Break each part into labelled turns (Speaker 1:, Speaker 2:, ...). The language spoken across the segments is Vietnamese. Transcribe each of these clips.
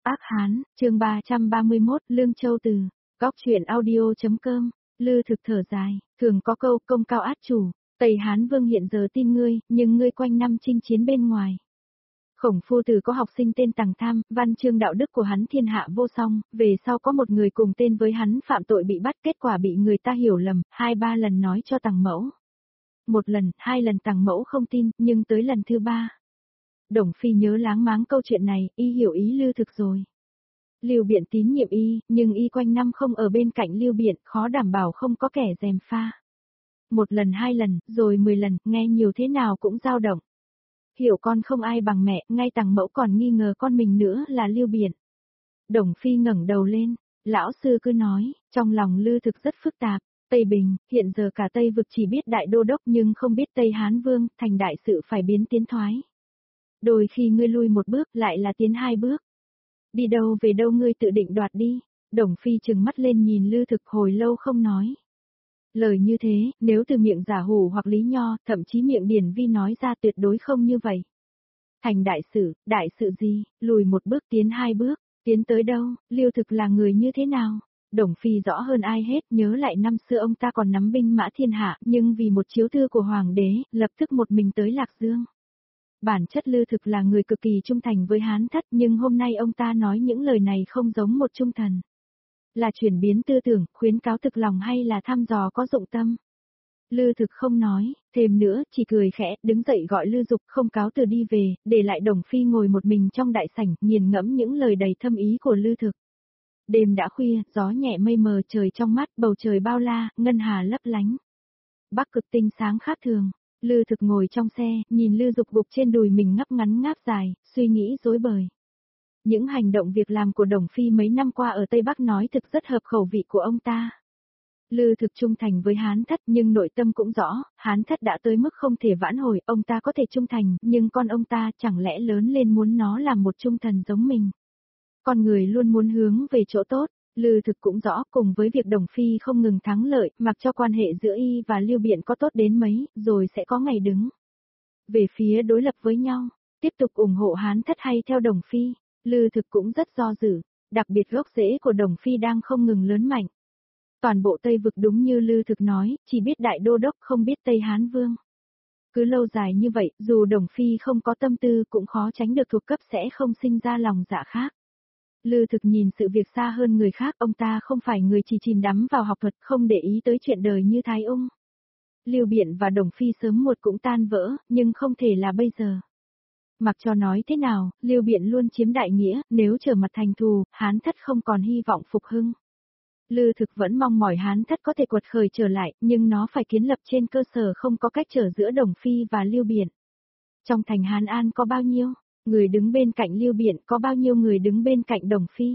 Speaker 1: Ác Hán, chương 331, Lương Châu Từ, góc truyện audio.com, Lư Thực thở dài, thường có câu công cao át chủ, Tây Hán Vương hiện giờ tin ngươi, nhưng ngươi quanh năm chinh chiến bên ngoài. Khổng Phu Tử có học sinh tên Tằng Tham, văn chương đạo đức của hắn thiên hạ vô song, về sau có một người cùng tên với hắn phạm tội bị bắt, kết quả bị người ta hiểu lầm, 2-3 lần nói cho Tằng Mẫu. Một lần, 2 lần Tằng Mẫu không tin, nhưng tới lần thứ 3. Đồng Phi nhớ láng máng câu chuyện này, y hiểu ý Lư Thực rồi. Lưu Biện tín nhiệm y, nhưng y quanh năm không ở bên cạnh Lưu Biện, khó đảm bảo không có kẻ gièm pha. Một lần 2 lần, rồi 10 lần, nghe nhiều thế nào cũng dao động. Hiểu con không ai bằng mẹ, ngay Tằng Mẫu còn nghi ngờ con mình nữa là Lưu Biện. Đồng Phi ngẩng đầu lên, lão sư cứ nói, trong lòng Lư Thực rất phức tạp. Tây Bình, hiện giờ cả Tây vực chỉ biết đại đô đốc nhưng không biết Tây Hán Vương, thành đại sự phải biến tiến thoái. Đôi khi ngươi lui một bước lại là tiến 2 bước. Đi đâu về đâu ngươi tự định đoạt đi. Đồng Phi trừng mắt lên nhìn Lư Thực hồi lâu không nói. Lời như thế, nếu từ miệng Giả Hủ hoặc Lý Nho, thậm chí miệng Điển Vi nói ra tuyệt đối không như vậy. Thành đại sự gì, lùi một bước tiến 2 bước, tiến tới đâu, Lưu Thực là người như thế nào? Đồng Phi rõ hơn ai hết, nhớ lại năm xưa ông ta còn nắm binh mã thiên hạ, nhưng vì một chiếu thư của Hoàng đế, lập tức một mình tới Lạc Dương. Bản chất Lư Thực là người cực kỳ trung thành với Hán Thất, nhưng hôm nay ông ta nói những lời này không giống một trung thần. Là chuyển biến tư tưởng, khuyến cáo thực lòng hay là thăm dò có dụng tâm? Lư Thực không nói, thêm nữa, chỉ cười khẽ, đứng dậy gọi Lư Dục không cáo từ đi về, để lại Đồng Phi ngồi một mình trong đại sảnh, nghiền ngẫm những lời đầy thâm ý của Lư Thực. Đêm đã khuya, gió nhẹ mây mờ trời trong mắt, bầu trời bao la, ngân hà lấp lánh. Bắc Cực tinh sáng khác thường. Lư Thực ngồi trong xe, nhìn Lư Dục gục trên đùi mình ngáp ngắn ngáp dài, suy nghĩ rối bời. Những hành động việc làm của Đồng Phi mấy năm qua ở Tây Bắc nói thực rất hợp khẩu vị của ông ta. Lư Thực trung thành với Hán Thất nhưng nội tâm cũng rõ, Hán Thất đã tới mức không thể vãn hồi, ông ta có thể trung thành, nhưng con ông ta chẳng lẽ lớn lên muốn nó làm một trung thần giống mình. Con người luôn muốn hướng về chỗ tốt. Lư Thực cũng rõ cùng với việc Đồng Phi không ngừng thắng lợi, mặc cho quan hệ giữa y và Lưu Biện có tốt đến mấy, rồi sẽ có ngày đứng về phía đối lập với nhau, tiếp tục ủng hộ Hán Thất hay theo Đồng Phi. Lư Thực cũng rất do dự, đặc biệt gốc rễ của Đồng Phi đang không ngừng lớn mạnh. Toàn bộ Tây vực đúng như Lư Thực nói, chỉ biết đại đô đốc không biết Tây Hán Vương. Cứ lâu dài như vậy, dù Đồng Phi không có tâm tư cũng khó tránh được thuộc cấp sẽ không sinh ra lòng dạ khác. Lư Thực nhìn sự việc xa hơn người khác, ông ta không phải người chỉ chìm đắm vào học thuật, không để ý tới chuyện đời như Thái Ung. Lưu Biện và Đồng Phi sớm muộn cũng tan vỡ, nhưng không thể là bây giờ. Mặc cho nói thế nào, Lưu Biện luôn chiếm đại nghĩa, nếu trở mặt thành thù, Hán Thất không còn hy vọng phục hưng. Lư Thực vẫn mong mỏi Hán Thất có thể quật khởi trở lại, nhưng nó phải kiến lập trên cơ sở không có cách trở giữa Đồng Phi và Lưu Biện. Trong thành Hán An có bao nhiêu người đứng bên cạnh Lưu Biện, có bao nhiêu người đứng bên cạnh Đồng Phi?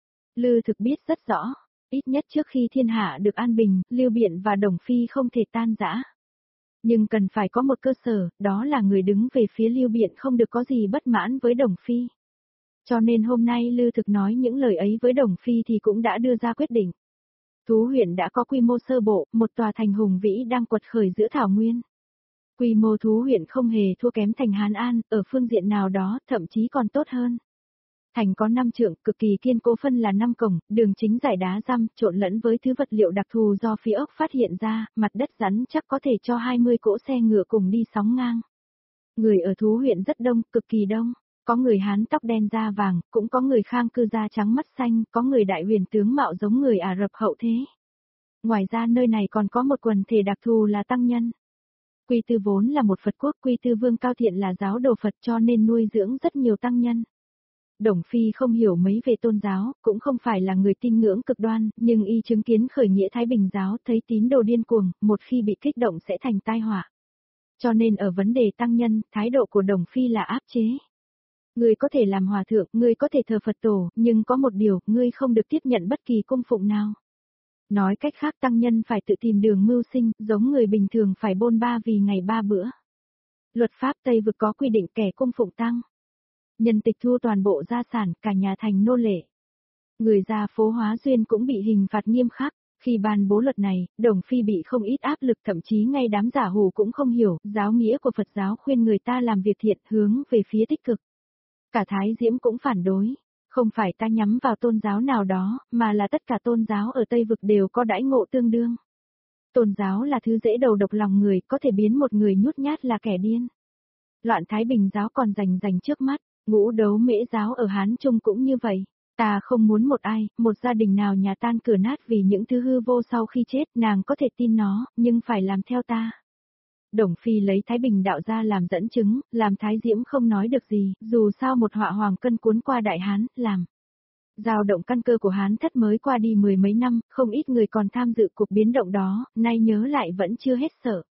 Speaker 1: Lư Thực biết rất rõ, ít nhất trước khi thiên hạ được an bình, Lưu Biện và Đồng Phi không thể tan rã. Nhưng cần phải có một cơ sở, đó là người đứng về phía Lưu Biện không được có gì bất mãn với Đồng Phi. Cho nên hôm nay Lư Thực nói những lời ấy với Đồng Phi thì cũng đã đưa ra quyết định. Thú huyện đã có quy mô sơ bộ, một tòa thành hùng vĩ đang quật khởi giữa thảo nguyên. Quy mô Thú huyện không hề thua kém thành Hán An, ở phương diện nào đó, thậm chí còn tốt hơn. Thành có 5 trượng, cực kỳ kiên cố, phân là 5 cổng, đường chính giải đá răm, trộn lẫn với thứ vật liệu đặc thù do phi ốc phát hiện ra, mặt đất rắn chắc có thể cho 20 cỗ xe ngựa cùng đi sóng ngang. Người ở Thú huyện rất đông, cực kỳ đông. Có người Hán tóc đen da vàng, cũng có người Khang cư da trắng mắt xanh, có người Đại Huyền tướng mạo giống người Ả Rập hậu thế. Ngoài ra nơi này còn có một quần thể đặc thù là tăng nhân. Quy Tư vốn là một Phật quốc, Quy Tư Vương Cao Thiện là giáo đồ Phật cho nên nuôi dưỡng rất nhiều tăng nhân. Đồng Phi không hiểu mấy về tôn giáo, cũng không phải là người tin ngưỡng cực đoan, nhưng y chứng kiến khởi nghĩa Thái Bình giáo, thấy tín đồ điên cuồng, một khi bị kích động sẽ thành tai họa. Cho nên ở vấn đề tăng nhân, thái độ của Đồng Phi là áp chế. Ngươi có thể làm hòa thượng, ngươi có thể thờ Phật tổ, nhưng có một điều, ngươi không được tiếp nhận bất kỳ cung phụng nào. Nói cách khác tăng nhân phải tự tìm đường mưu sinh, giống người bình thường phải bôn ba vì ngày 3 bữa. Luật pháp Tây vực có quy định kẻ cung phụng tăng nhân tịch thu toàn bộ gia sản, cả nhà thành nô lệ. Người ra phố Hóa Duyên cũng bị hình phạt nghiêm khắc. Khi ban bố luật này, Đồng Phi bị không ít áp lực, thậm chí ngay đám Giả Hủ cũng không hiểu, giáo nghĩa của Phật giáo khuyên người ta làm việc thiện, hướng về phía tích cực. Cả Thái Diễm cũng phản đối. Không phải ta nhắm vào tôn giáo nào đó, mà là tất cả tôn giáo ở Tây Vực đều có đãi ngộ tương đương. Tôn giáo là thứ dễ đầu độc lòng người, có thể biến một người nhút nhát là kẻ điên. Loạn Thái Bình giáo còn rành trước mắt, Ngũ Đấu Mễ giáo ở Hán Trung cũng như vậy. Ta không muốn một gia đình nào nhà tan cửa nát vì những thứ hư vô sau khi chết, nàng có thể tin nó, nhưng phải làm theo ta. Đồng Phi lấy Thái Bình đạo ra làm dẫn chứng, làm Thái Diễm không nói được gì, dù sao một họa hoàng cân cuốn qua Đại Hán, làm. Dao động căn cơ của Hán thất mới qua đi 10 mấy năm, không ít người còn tham dự cuộc biến động đó, nay nhớ lại vẫn chưa hết sợ.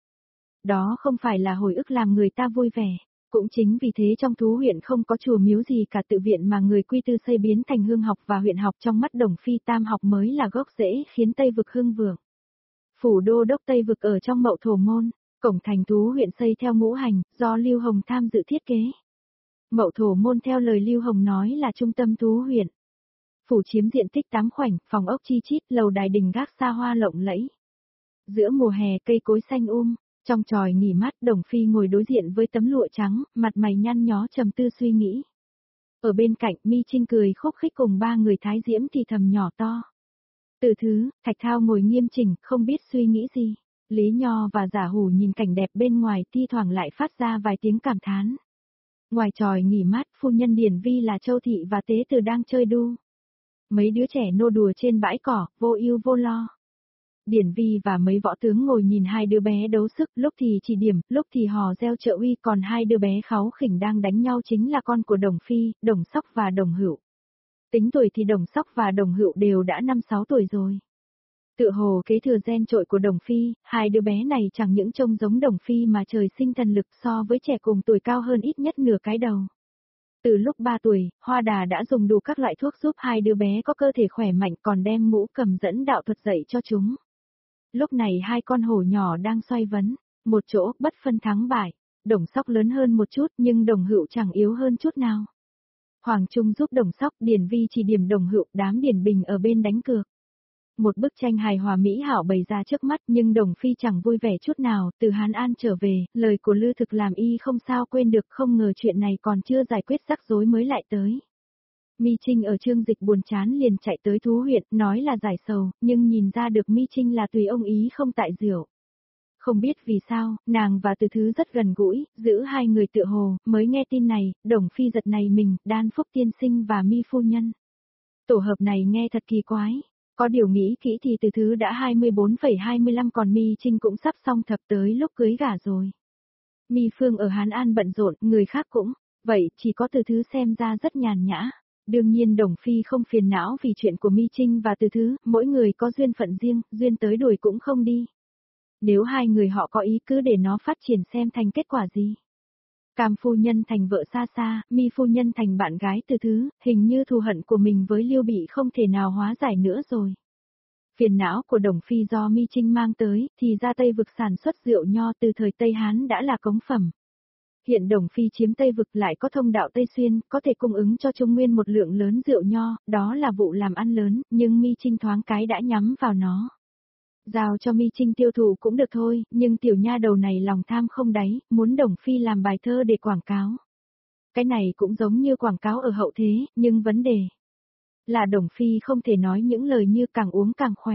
Speaker 1: Đó không phải là hồi ức làm người ta vui vẻ. Cũng chính vì thế trong Thú huyện không có chùa miếu gì cả, tự viện mà người quy tư xây biến thành hương học và huyện học, trong mắt Đồng Phi tam học mới là gốc rễ khiến Tây Vực hưng vượng. Phủ đô đốc Tây Vực ở trong Mậu Thổ Môn, cổng thành Thú huyện xây theo ngũ hành, do Lưu Hồng tham dự thiết kế. Mậu Thổ Môn theo lời Lưu Hồng nói là trung tâm Thú huyện. Phủ chiếm diện tích 8 khoảnh, phòng ốc chi chít, lầu đài đình gác xa hoa lộng lẫy. Giữa mùa hè cây cối xanh trong tròi nghỉ mát, Đồng Phi ngồi đối diện với tấm lụa trắng, mặt mày nhăn nhó trầm tư suy nghĩ. Ở bên cạnh, Mi Trinh cười khúc khích cùng ba người Thái Diễm thì thầm nhỏ to. Từ Thứ, Thạch Thao ngồi nghiêm chỉnh, không biết suy nghĩ gì. Lý Nho và Giả Hủ nhìn cảnh đẹp bên ngoài, thi thoảng lại phát ra vài tiếng cảm thán. Ngoài tròi nghỉ mát, phu nhân Điển Vi là Châu Thị và Tế Từ đang chơi đu. Mấy đứa trẻ nô đùa trên bãi cỏ, vô ưu vô lo. Điển Vi và mấy võ tướng ngồi nhìn hai đứa bé đấu sức, lúc thì chỉ điểm, lúc thì hò reo trợ uy, còn hai đứa bé kháu khỉnh đang đánh nhau chính là con của Đồng Phi, Đồng Sóc và Đồng Hữu. Tính tuổi thì Đồng Sóc và Đồng Hữu đều đã 5-6 tuổi rồi. Tựa hồ kế thừa gen trội của Đồng Phi, hai đứa bé này chẳng những trông giống Đồng Phi mà trời sinh thần lực, so với trẻ cùng tuổi cao hơn ít nhất nửa cái đầu. Từ lúc 3 tuổi, Hoa Đà đã dùng đủ các loại thuốc giúp hai đứa bé có cơ thể khỏe mạnh, còn đem Ngũ Cầm dẫn đạo thuật dạy cho chúng. Lúc này hai con hổ nhỏ đang xoay vấn, một chỗ, bất phân thắng bại. Đồng Sóc lớn hơn một chút nhưng Đồng Hữu chẳng yếu hơn chút nào. Hoàng Trung giúp Đồng Sóc, Điển Vi chỉ điểm Đồng Hữu, đám Điển Bình ở bên đánh cược. Một bức tranh hài hòa mỹ hảo bày ra trước mắt, nhưng Đồng Phi chẳng vui vẻ chút nào. Từ Hán An trở về, lời của Lư Thực làm y không sao quên được, không ngờ chuyện này còn chưa giải quyết rắc rối mới lại tới. Mi Trinh ở Trương Dịch buồn chán liền chạy tới Thú huyện, nói là giải sầu, nhưng nhìn ra được Mi Trinh là tùy ông ý không tại rượu. Không biết vì sao, nàng và Từ Thứ rất gần gũi, giữ hai người tựa hồ, mới nghe tin này, Đồng Phi giật này mình, Đan Phúc tiên sinh và Mi phu nhân. Tổ hợp này nghe thật kỳ quái. Có điều nghĩ kỹ thì Từ Thứ đã 24,25 còn Mi Trinh cũng sắp xong thập tới lúc cưới gả rồi. Mi Phương ở Hán An bận rộn, người khác cũng, vậy chỉ có Từ Thứ xem ra rất nhàn nhã. Đương nhiên Đồng Phi không phiền não vì chuyện của Mi Trinh và Từ Thứ, mỗi người có duyên phận riêng, duyên tới đuổi cũng không đi. Nếu hai người họ có ý cứ để nó phát triển xem thành kết quả gì. Cam phu nhân thành vợ xa xa, Mi phu nhân thành bạn gái Từ Thứ, hình như thù hận của mình với Liêu Bị không thể nào hóa giải nữa rồi. Phiền não của Đồng Phi do Mi Trinh mang tới, thì ra Tây Vực sản xuất rượu nho từ thời Tây Hán đã là cống phẩm. Hiện Đồng Phi chiếm Tây Vực lại có thông đạo Tây Xuyên, có thể cung ứng cho Trung Nguyên một lượng lớn rượu nho, đó là vụ làm ăn lớn, nhưng Mi Trinh thoáng cái đã nhắm vào nó. Giao cho Mi Trinh tiêu thụ cũng được thôi, nhưng tiểu nha đầu này lòng tham không đáy, muốn Đồng Phi làm bài thơ để quảng cáo. Cái này cũng giống như quảng cáo ở hậu thế, nhưng vấn đề là Đồng Phi không thể nói những lời như càng uống càng khỏe.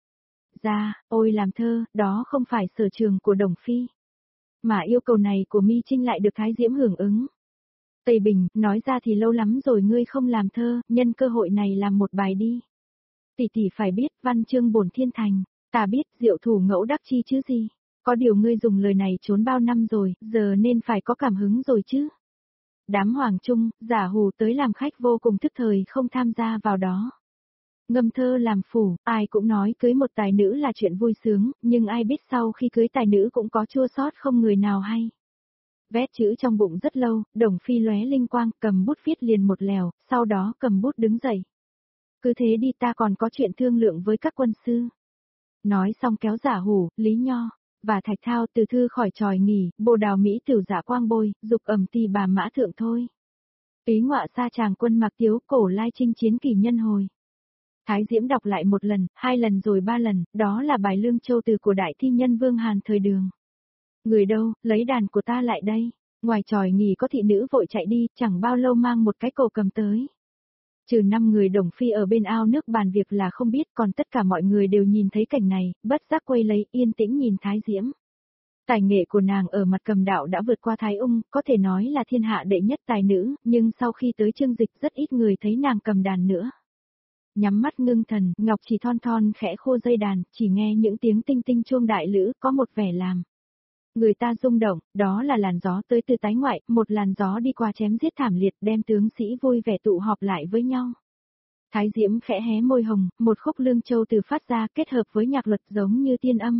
Speaker 1: Ôi làm thơ, đó không phải sở trường của Đồng Phi. Mà yêu cầu này của Mi Trinh lại được Thái Diễm hưởng ứng. Tây Bình, nói ra thì lâu lắm rồi ngươi không làm thơ, nhân cơ hội này làm một bài đi. Tỷ tỷ phải biết, văn chương bổn thiên thành, ta biết diệu thủ ngẫu đắc chi chứ gì. Có điều ngươi dùng lời này trốn bao năm rồi, giờ nên phải có cảm hứng rồi chứ. Đám Hoàng Trung, Giả Hủ tới làm khách vô cùng thức thời không tham gia vào đó. Ngâm thơ làm phủ, ai cũng nói cưới một tài nữ là chuyện vui sướng, nhưng ai biết sau khi cưới tài nữ cũng có chua xót không người nào hay. Vét chữ trong bụng rất lâu, Đồng Phi lóe linh quang, cầm bút viết liền một lèo, sau đó cầm bút đứng dậy. Cứ thế đi, ta còn có chuyện thương lượng với các quân sư. Nói xong kéo Giả Hủ, Lý Nho và Thạch Thao Từ Thư khỏi tròi nghỉ, Bồ Đào Mỹ tiểu giả quang bôi, dục ẩm tì bà mã thượng thôi. Ý ngọa xa chàng quân mặc tiếu, cổ lai chinh chiến kỳ nhân hồi. Thái Diễm đọc lại một lần, 2 lần rồi 3 lần, đó là bài Lương Châu Từ của đại thi nhân Vương Hàn thời Đường. Người đâu, lấy đàn của ta lại đây. Ngoài tròi nghỉ có thị nữ vội chạy đi, chẳng bao lâu mang một cái cổ cầm tới. Trừ 5 người Đồng Phi ở bên ao nước bàn việc là không biết, còn tất cả mọi người đều nhìn thấy cảnh này, bất giác quay lấy yên tĩnh nhìn Thái Diễm. Tài nghệ của nàng ở mặt cầm đạo đã vượt qua Thái Ung, có thể nói là thiên hạ đệ nhất tài nữ, nhưng sau khi tới Trương Dịch rất ít người thấy nàng cầm đàn nữa. Nhắm mắt ngưng thần, ngọc chỉ thon thon khẽ khô dây đàn, chỉ nghe những tiếng tinh tinh chuông đại lữ có một vẻ làm người ta rung động, đó là làn gió tới từ tái ngoại, một làn gió đi qua chém giết thảm liệt đem tướng sĩ vui vẻ tụ họp lại với nhau. Thái Diễm khẽ hé môi hồng, một khúc lương châu từ phát ra kết hợp với nhạc luật giống như tiên âm.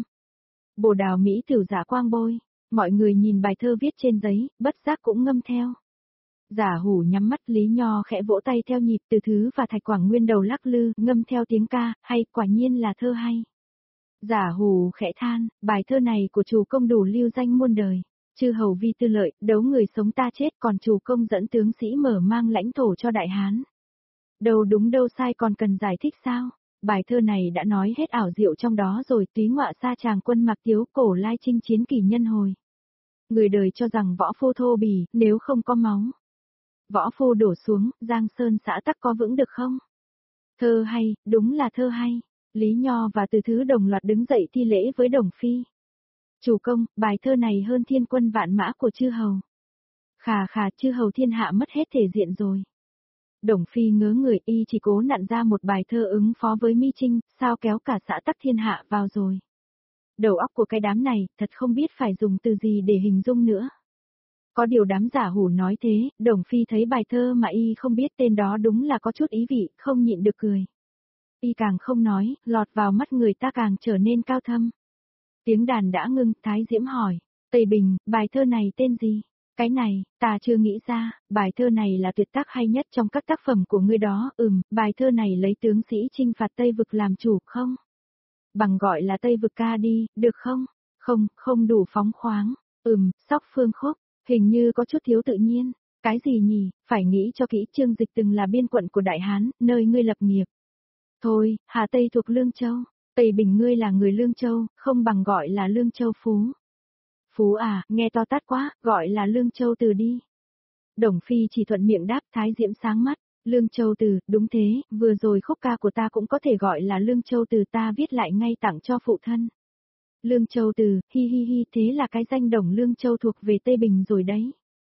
Speaker 1: Bồ đào mỹ tử giả quang bôi, mọi người nhìn bài thơ viết trên giấy, bất giác cũng ngâm theo. Giả Hủ nhắm mắt, Lý Nho khẽ vỗ tay theo nhịp, Từ Thứ và Thạch Quảng Nguyên đầu lắc lư, ngâm theo tiếng ca, hay, quả nhiên là thơ hay. Giả Hủ khẽ than, bài thơ này của chủ công đủ lưu danh muôn đời. Chư hầu vi tư lợi, đấu người sống ta chết, còn chủ công dẫn tướng sĩ mở mang lãnh thổ cho Đại Hán. Đâu đúng đâu sai còn cần giải thích sao? Bài thơ này đã nói hết ảo diệu trong đó rồi, túy ngọa xa chàng quân mặc tiếu cổ lai chinh chiến kỳ nhân hồi. Người đời cho rằng võ phu thô bỉ, nếu không có máu. Võ phu đổ xuống, Giang Sơn xã tắc có vững được không? Thơ hay, đúng là thơ hay. Lý Nho và Từ Thứ đồng loạt đứng dậy thi lễ với Đồng Phi. Chủ công, bài thơ này hơn thiên quân vạn mã của chư hầu. Khà khà, chư hầu thiên hạ mất hết thể diện rồi. Đồng Phi ngớ người, y chỉ cố nặn ra một bài thơ ứng phó với Mi Trinh, sao kéo cả xã tắc thiên hạ vào rồi. Đầu óc của cái đám này, thật không biết phải dùng từ gì để hình dung nữa. Có điều đám giả hủ nói thế, Đồng Phi thấy bài thơ mà y không biết tên đó đúng là có chút ý vị, không nhịn được cười. Y càng không nói, lọt vào mắt người ta càng trở nên cao thâm. Tiếng đàn đã ngưng, Thái Diễm hỏi, Tây Bình, bài thơ này tên gì? Cái này, ta chưa nghĩ ra, bài thơ này là tuyệt tác hay nhất trong các tác phẩm của ngươi đó, bài thơ này lấy tướng sĩ chinh phạt Tây Vực làm chủ, không? Bằng gọi là Tây Vực ca đi, được không? Không, không đủ phóng khoáng, sóc phương khúc, hình như có chút thiếu tự nhiên, cái gì nhỉ, phải nghĩ cho kỹ. Trương Dịch từng là biên quận của Đại Hán, nơi ngươi lập nghiệp. Thôi, Hà Tây thuộc Lương Châu, Tây Bình ngươi là người Lương Châu, không bằng gọi là Lương Châu Phú. Phú à, nghe to tát quá, gọi là Lương Châu Từ đi. Đồng Phi chỉ thuận miệng đáp. Thái Diễm sáng mắt, Lương Châu Từ, đúng thế, vừa rồi khúc ca của ta cũng có thể gọi là Lương Châu Từ, ta viết lại ngay tặng cho phụ thân. Lương Châu Từ, hi hi hi, thế là cái danh đồng Lương Châu thuộc về Tây Bình rồi đấy.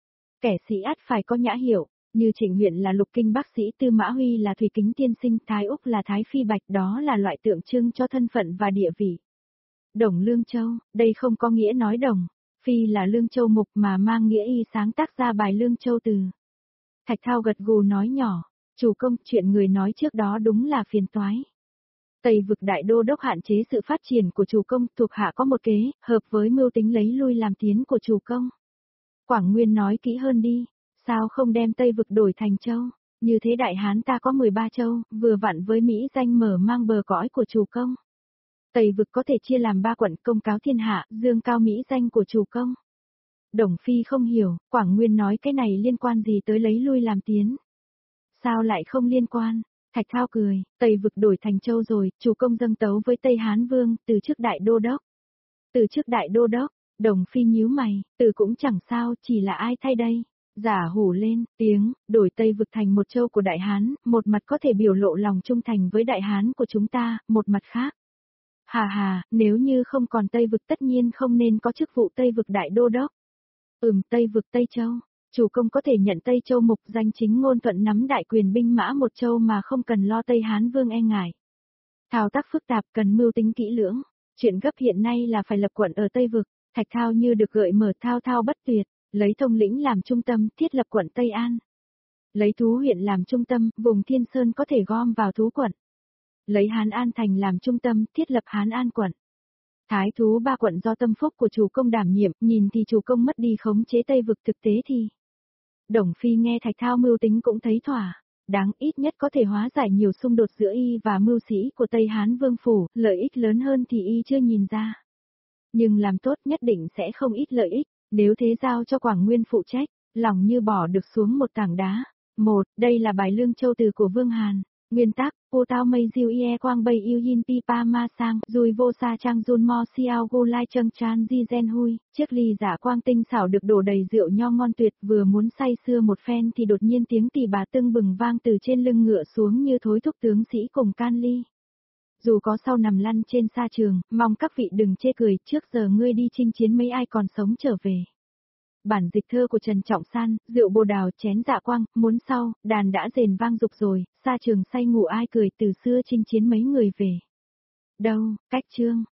Speaker 1: Kẻ sĩ ắt phải có nhã hiệu, như Trịnh Huyện là Lục Kinh bác sĩ, Tư Mã Huy là Thủy Kính tiên sinh, Thái Úc là Thái Phi Bạch, đó là loại tượng trưng cho thân phận và địa vị. Đồng Lương Châu, đây không có nghĩa nói đồng, Phi là Lương Châu Mục mà mang nghĩa y sáng tác ra bài Lương Châu Từ. Thạch Thao gật gù nói nhỏ, chủ công, chuyện người nói trước đó đúng là phiền toái. Tây Vực đại đô đốc hạn chế sự phát triển của chủ công, thuộc hạ có một kế, hợp với mưu tính lấy lui làm tiến của chủ công. Quảng Nguyên nói kỹ hơn đi, sao không đem Tây Vực đổi thành châu, như thế Đại Hán ta có 13 châu, vừa vặn với Mỹ danh mở mang bờ cõi của chủ công. Tây Vực có thể chia làm 3 quận, công cáo thiên hạ, dương cao Mỹ danh của chủ công. Đồng Phi không hiểu, Quảng Nguyên nói cái này liên quan gì tới lấy lui làm tiến. Sao lại không liên quan? Thạch Thao cười, Tây Vực đổi thành châu rồi, chủ công dâng tấu với Tây Hán Vương, từ chức đại đô đốc. Từ chức đại đô đốc, Đồng Phi nhíu mày, từ cũng chẳng sao, chỉ là ai thay đây? Giả hủ lên, tiếng, đổi Tây Vực thành một châu của Đại Hán, một mặt có thể biểu lộ lòng trung thành với Đại Hán của chúng ta, một mặt khác. Hà hà, nếu như không còn Tây Vực tất nhiên không nên có chức vụ Tây Vực đại đô đốc. Tây Vực Tây Châu, chủ công có thể nhận Tây Châu Mục danh chính ngôn thuận nắm đại quyền binh mã một châu mà không cần lo Tây Hán Vương e ngại. Thao tác phức tạp cần mưu tính kỹ lưỡng, chuyện gấp hiện nay là phải lập quận ở Tây Vực. Thạch Thao như được gợi mở, thao thao bất tuyệt, lấy Thông Lĩnh làm trung tâm, thiết lập quận Tây An. Lấy Thú huyện làm trung tâm, vùng Thiên Sơn có thể gom vào Thú quận. Lấy Hán An thành làm trung tâm, thiết lập Hán An quận. Thái Thú 3 quận do tâm phúc của chủ công đảm nhiệm, nhìn thì chủ công mất đi khống chế Tây Vực, thực tế thì. Đồng Phi nghe Thạch Thao mưu tính cũng thấy thỏa, đáng ít nhất có thể hóa giải nhiều xung đột giữa y và mưu sĩ của Tây Hán Vương phủ, lợi ích lớn hơn thì y chưa nhìn ra. Nhưng làm tốt nhất định sẽ không ít lợi ích, nếu thế giao cho Quảng Nguyên phụ trách, lòng như bỏ được xuống một tảng đá. Đây là bài Lương Châu Từ của Vương Hàn. Nguyên tác, cô tao mây diêu ie quang bay yêu yin pi pa ma sang, dùi vô sa trang jun mo xiao go lai châng chan di gen hui, chiếc ly giả quang tinh xảo được đổ đầy rượu nho ngon tuyệt, vừa muốn say sưa một phen thì đột nhiên tiếng tỳ bà tưng bừng vang từ trên lưng ngựa xuống như thối thúc tướng sĩ cùng can ly. Dù có sau nằm lăn trên sa trường, mong các vị đừng chê cười, trước giờ ngươi đi chinh chiến mấy ai còn sống trở về. Bản dịch thơ của Trần Trọng San, rượu bồ đào chén dạ quang, muốn sau, đàn đã rền vang dục rồi, sa trường say ngủ ai cười từ xưa chinh chiến mấy người về. Đâu, cách chương.